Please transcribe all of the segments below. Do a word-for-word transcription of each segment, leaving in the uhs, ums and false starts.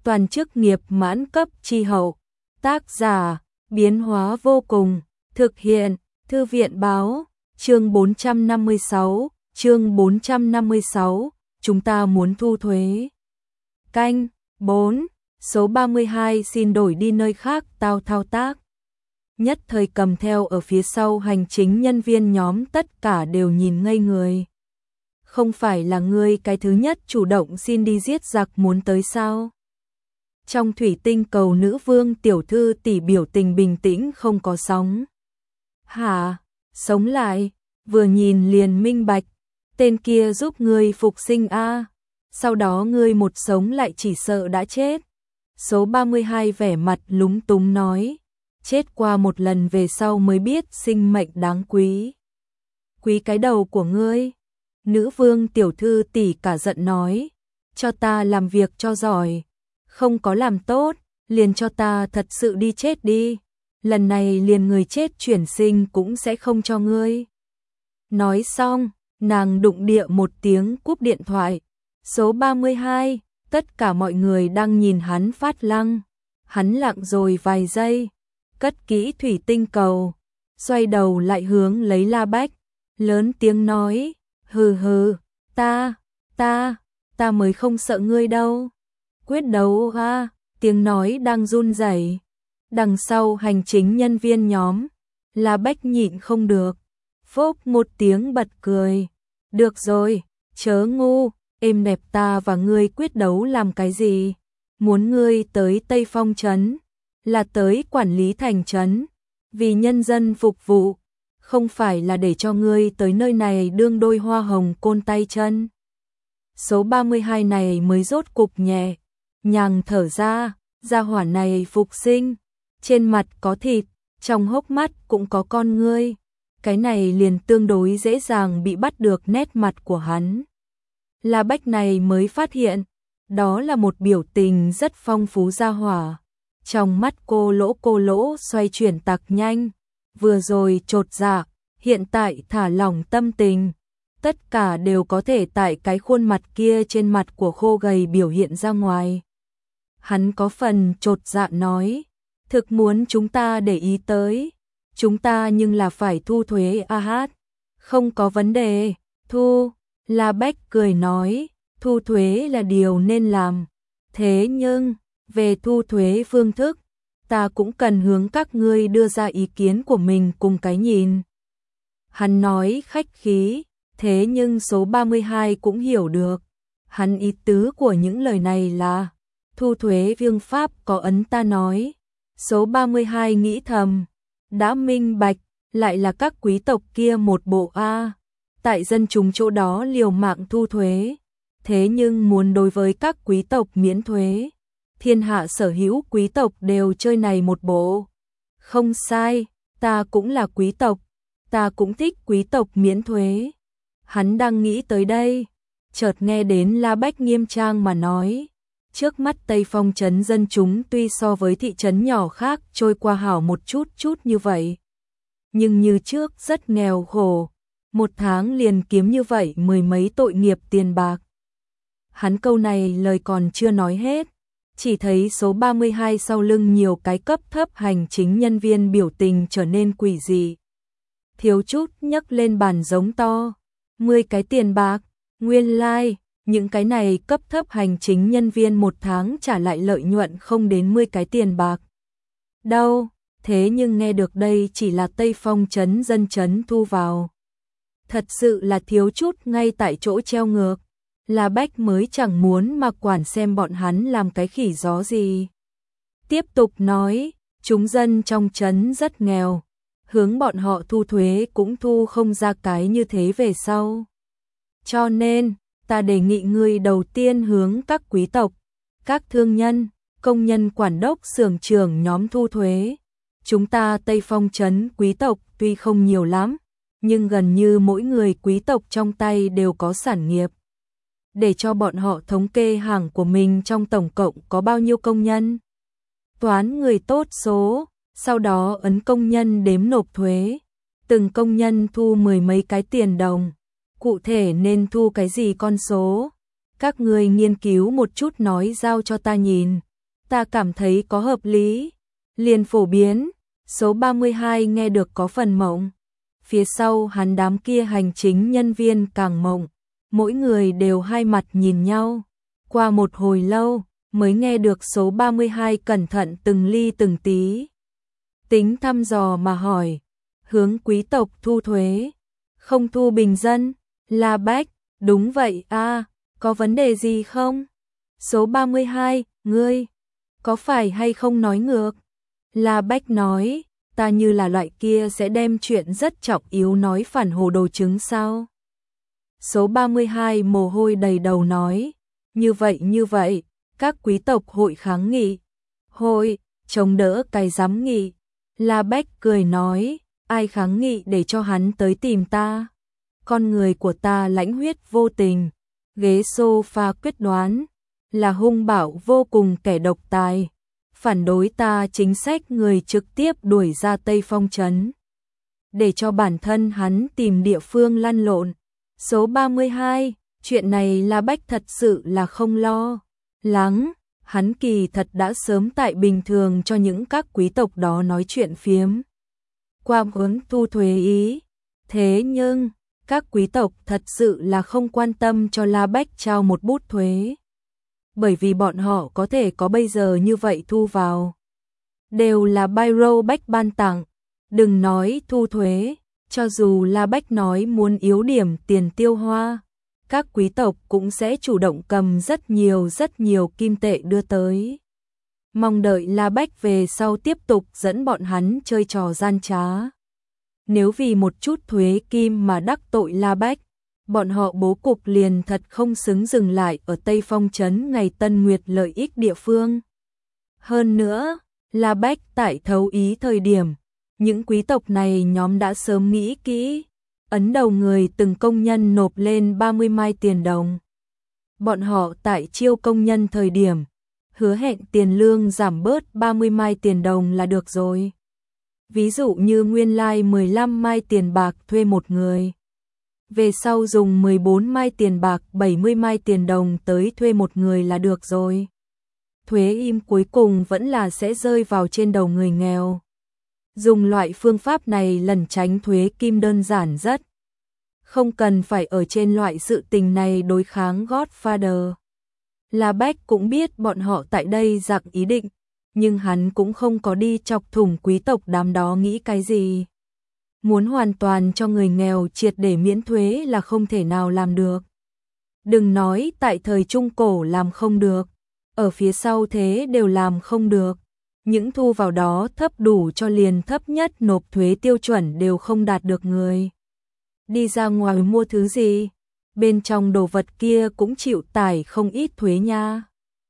toàn chức nghiệp mãn cấp chi hậu. Tác giả, biến hóa vô cùng, thực hiện, Thư viện báo, chương bốn trăm năm mươi sáu, chương bốn trăm năm mươi sáu, chúng ta muốn thu thuế. Canh, bốn, số ba mươi hai xin đổi đi nơi khác tao thao tác. Nhất thời cầm theo ở phía sau hành chính nhân viên nhóm tất cả đều nhìn ngây người. Không phải là ngươi cái thứ nhất chủ động xin đi giết giặc muốn tới sao? Trong thủy tinh cầu nữ vương tiểu thư tỷ biểu tình bình tĩnh không có sóng. Hả? Sống lại, vừa nhìn liền minh bạch, tên kia giúp ngươi phục sinh a, sau đó ngươi một sống lại chỉ sợ đã chết. Số ba mươi hai vẻ mặt lúng túng nói, chết qua một lần về sau mới biết sinh mệnh đáng quý. Quý cái đầu của ngươi. Nữ vương tiểu thư tỷ cả giận nói, cho ta làm việc cho giỏi, không có làm tốt, liền cho ta thật sự đi chết đi, lần này liền người chết chuyển sinh cũng sẽ không cho ngươi. Nói xong, nàng đụng địa một tiếng cúp điện thoại. Số ba mươi hai, tất cả mọi người đang nhìn hắn phát lăng. Hắn lặng rồi vài giây, cất kỹ thủy tinh cầu, xoay đầu lại hướng lấy La Bách, lớn tiếng nói, hừ hừ, ta, ta, ta mới không sợ ngươi đâu. Quyết đấu ha, tiếng nói đang run rẩy. Đằng sau hành chính nhân viên nhóm, La Bách nhịn không được, phốc một tiếng bật cười. Được rồi, chớ ngu, êm đẹp, ta và ngươi quyết đấu làm cái gì? Muốn ngươi tới Tây Phong trấn, là tới quản lý thành trấn, vì nhân dân phục vụ, không phải là để cho ngươi tới nơi này đương đôi hoa hồng côn tay chân. Số ba mươi hai này mới rốt cục nhẹ nhàng thở ra, gia hỏa này phục sinh, trên mặt có thịt, trong hốc mắt cũng có con ngươi, cái này liền tương đối dễ dàng bị bắt được nét mặt của hắn. La Bách này mới phát hiện, đó là một biểu tình rất phong phú gia hỏa. Trong mắt cô lỗ cô lỗ xoay chuyển tặc nhanh, vừa rồi chột dạ, hiện tại thả lỏng tâm tình, tất cả đều có thể tại cái khuôn mặt kia trên mặt của khô gầy biểu hiện ra ngoài. Hắn có phần chột dạ nói, thực muốn chúng ta để ý tới, chúng ta nhưng là phải thu thuế a hát, không có vấn đề, thu. La Bách cười nói, thu thuế là điều nên làm, thế nhưng, về thu thuế phương thức, ta cũng cần hướng các ngươi đưa ra ý kiến của mình cùng cái nhìn. Hắn nói khách khí, thế nhưng số ba mươi hai cũng hiểu được. Hắn ý tứ của những lời này là, thu thuế vương pháp có ấn ta nói. Số ba mươi hai nghĩ thầm, đã minh bạch, lại là các quý tộc kia một bộ A. Tại dân chúng chỗ đó liều mạng thu thuế, thế nhưng muốn đối với các quý tộc miễn thuế. Thiên hạ sở hữu quý tộc đều chơi này một bộ. Không sai, ta cũng là quý tộc, ta cũng thích quý tộc miễn thuế. Hắn đang nghĩ tới đây, chợt nghe đến La Bách nghiêm trang mà nói, trước mắt Tây Phong trấn dân chúng tuy so với thị trấn nhỏ khác trôi qua hảo một chút chút như vậy, nhưng như trước rất nghèo khổ, một tháng liền kiếm như vậy mười mấy tội nghiệp tiền bạc. Hắn câu này lời còn chưa nói hết, chỉ thấy số ba mươi hai sau lưng nhiều cái cấp thấp hành chính nhân viên biểu tình trở nên quỷ dị. Thiếu chút nhấc lên bàn giống to, mười cái tiền bạc, nguyên lai, like, những cái này cấp thấp hành chính nhân viên một tháng trả lại lợi nhuận không đến mười cái tiền bạc. Đâu, thế nhưng nghe được đây chỉ là Tây Phong trấn dân trấn thu vào. Thật sự là thiếu chút ngay tại chỗ treo ngược. La Bách mới chẳng muốn mà quản xem bọn hắn làm cái khỉ gió gì. Tiếp tục nói, chúng dân trong trấn rất nghèo, hướng bọn họ thu thuế cũng thu không ra cái như thế về sau. Cho nên, ta đề nghị ngươi đầu tiên hướng các quý tộc, các thương nhân, công nhân quản đốc xưởng trưởng nhóm thu thuế. Chúng ta Tây Phong trấn quý tộc tuy không nhiều lắm, nhưng gần như mỗi người quý tộc trong tay đều có sản nghiệp. Để cho bọn họ thống kê hàng của mình trong tổng cộng có bao nhiêu công nhân. Toán người tốt số, sau đó ấn công nhân đếm nộp thuế. Từng công nhân thu mười mấy cái tiền đồng. Cụ thể nên thu cái gì con số? Các người nghiên cứu một chút nói giao cho ta nhìn. ta cảm thấy có hợp lý, liền phổ biến. Số ba mươi hai nghe được có phần mộng. Phía sau hắn đám kia hành chính nhân viên càng mộng, mỗi người đều hai mặt nhìn nhau. Qua một hồi lâu, mới nghe được số ba mươi hai cẩn thận từng ly từng tí. Tính thăm dò mà hỏi, hướng quý tộc thu thuế, không thu bình dân. La Bách, đúng vậy a, có vấn đề gì không? Số ba mươi hai, ngươi, có phải hay không nói ngược? La Bách nói, ta như là loại kia sẽ đem chuyện rất trọng yếu nói phản hồ đồ chứng sao? Số ba mươi hai mồ hôi đầy đầu nói, như vậy như vậy, các quý tộc hội kháng nghị. Hội, chống đỡ cái giám nghị. La Bách cười nói, ai kháng nghị để cho hắn tới tìm ta? Con người của ta lãnh huyết vô tình, ghế sofa quyết đoán, là hung bạo vô cùng kẻ độc tài. Phản đối ta chính sách người trực tiếp đuổi ra Tây Phong trấn, để cho bản thân hắn tìm địa phương lăn lộn. Số ba mươi hai, chuyện này La Bách thật sự là không lo lắng, hắn kỳ thật đã sớm tại bình thường cho những các quý tộc đó nói chuyện phiếm qua hướng thu thuế ý. Thế nhưng, các quý tộc thật sự là không quan tâm cho La Bách trao một bút thuế. Bởi vì bọn họ có thể có bây giờ như vậy thu vào, đều là Byron Bách ban tặng. Đừng nói thu thuế, cho dù La Bách nói muốn yếu điểm tiền tiêu hoa, các quý tộc cũng sẽ chủ động cầm rất nhiều rất nhiều kim tệ đưa tới. Mong đợi La Bách về sau tiếp tục dẫn bọn hắn chơi trò gian trá. Nếu vì một chút thuế kim mà đắc tội La Bách, bọn họ bố cục liền thật không xứng dừng lại ở Tây Phong trấn ngày Tân Nguyệt lợi ích địa phương. Hơn nữa, La Bách tại thấu ý thời điểm, những quý tộc này nhóm đã sớm nghĩ kỹ, ấn đầu người từng công nhân nộp lên ba mươi mai tiền đồng. Bọn họ tại chiêu công nhân thời điểm, hứa hẹn tiền lương giảm bớt ba mươi mai tiền đồng là được rồi. Ví dụ như nguyên lai like mười lăm mai tiền bạc thuê một người, về sau dùng mười bốn mai tiền bạc bảy mươi mai tiền đồng tới thuê một người là được rồi. Thuế im cuối cùng vẫn là sẽ rơi vào trên đầu người nghèo. Dùng loại phương pháp này lẩn tránh thuế kim đơn giản rất. Không cần phải ở trên loại sự tình này đối kháng Godfather. La Bách cũng biết bọn họ tại đây giặc ý định, nhưng hắn cũng không có đi chọc thủng quý tộc đám đó nghĩ cái gì. Muốn hoàn toàn cho người nghèo triệt để miễn thuế là không thể nào làm được. Đừng nói tại thời Trung Cổ làm không được, ở phía sau thế đều làm không được. Những thu vào đó thấp đủ cho liền thấp nhất nộp thuế tiêu chuẩn đều không đạt được người. Đi ra ngoài mua thứ gì, bên trong đồ vật kia cũng chịu tải không ít thuế nha.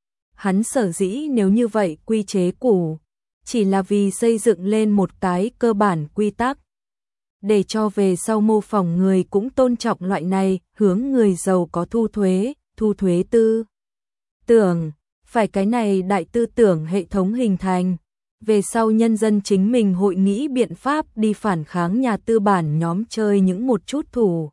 Hắn sở dĩ nếu như vậy quy chế cũ, chỉ là vì xây dựng lên một cái cơ bản quy tắc, để cho về sau mô phỏng người cũng tôn trọng loại này, hướng người giàu có thu thuế, thu thuế tư tưởng. Phải cái này đại tư tưởng hệ thống hình thành, về sau nhân dân chính mình hội nghĩ biện pháp đi phản kháng nhà tư bản nhóm chơi những một chút thủ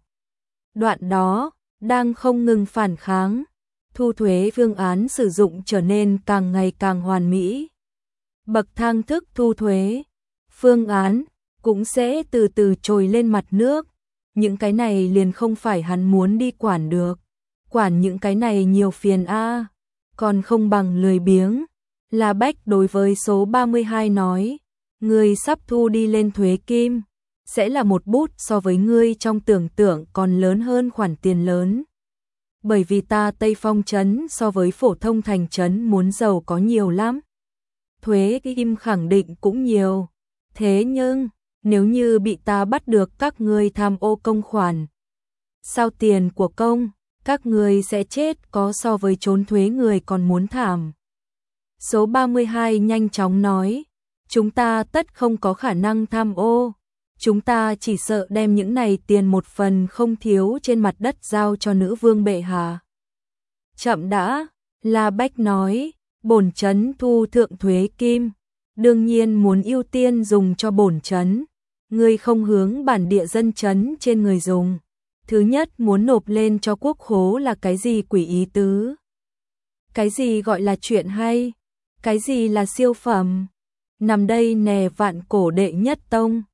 đoạn đó, đang không ngừng phản kháng. Thu thuế phương án sử dụng trở nên càng ngày càng hoàn mỹ. Bậc thang thức thu thuế, phương án cũng sẽ từ từ trồi lên mặt nước. Những cái này liền không phải hắn muốn đi quản được. Quản những cái này nhiều phiền a, à, còn không bằng lười biếng. La Bách đối với số ba mươi hai nói, ngươi sắp thu đi lên thuế kim, sẽ là một bút so với ngươi trong tưởng tượng còn lớn hơn khoản tiền lớn. Bởi vì ta Tây Phong trấn so với phổ thông thành trấn muốn giàu có nhiều lắm. Thuế kim khẳng định cũng nhiều. Thế nhưng, nếu như bị ta bắt được các ngươi tham ô công khoản, sao tiền của công, các ngươi sẽ chết có so với trốn thuế người còn muốn thảm. Số ba mươi hai nhanh chóng nói, chúng ta tất không có khả năng tham ô. Chúng ta chỉ sợ đem những này tiền một phần không thiếu trên mặt đất giao cho nữ vương bệ hạ. Chậm đã, La Bách nói, bổn trấn thu thượng thuế kim, đương nhiên muốn ưu tiên dùng cho bổn trấn. Ngươi không hướng bản địa dân trấn trên người dùng. Thứ nhất muốn nộp lên cho quốc khố là cái gì quỷ ý tứ? Cái gì gọi là chuyện hay? Cái gì là siêu phẩm? Nằm đây nè vạn cổ đệ nhất tông.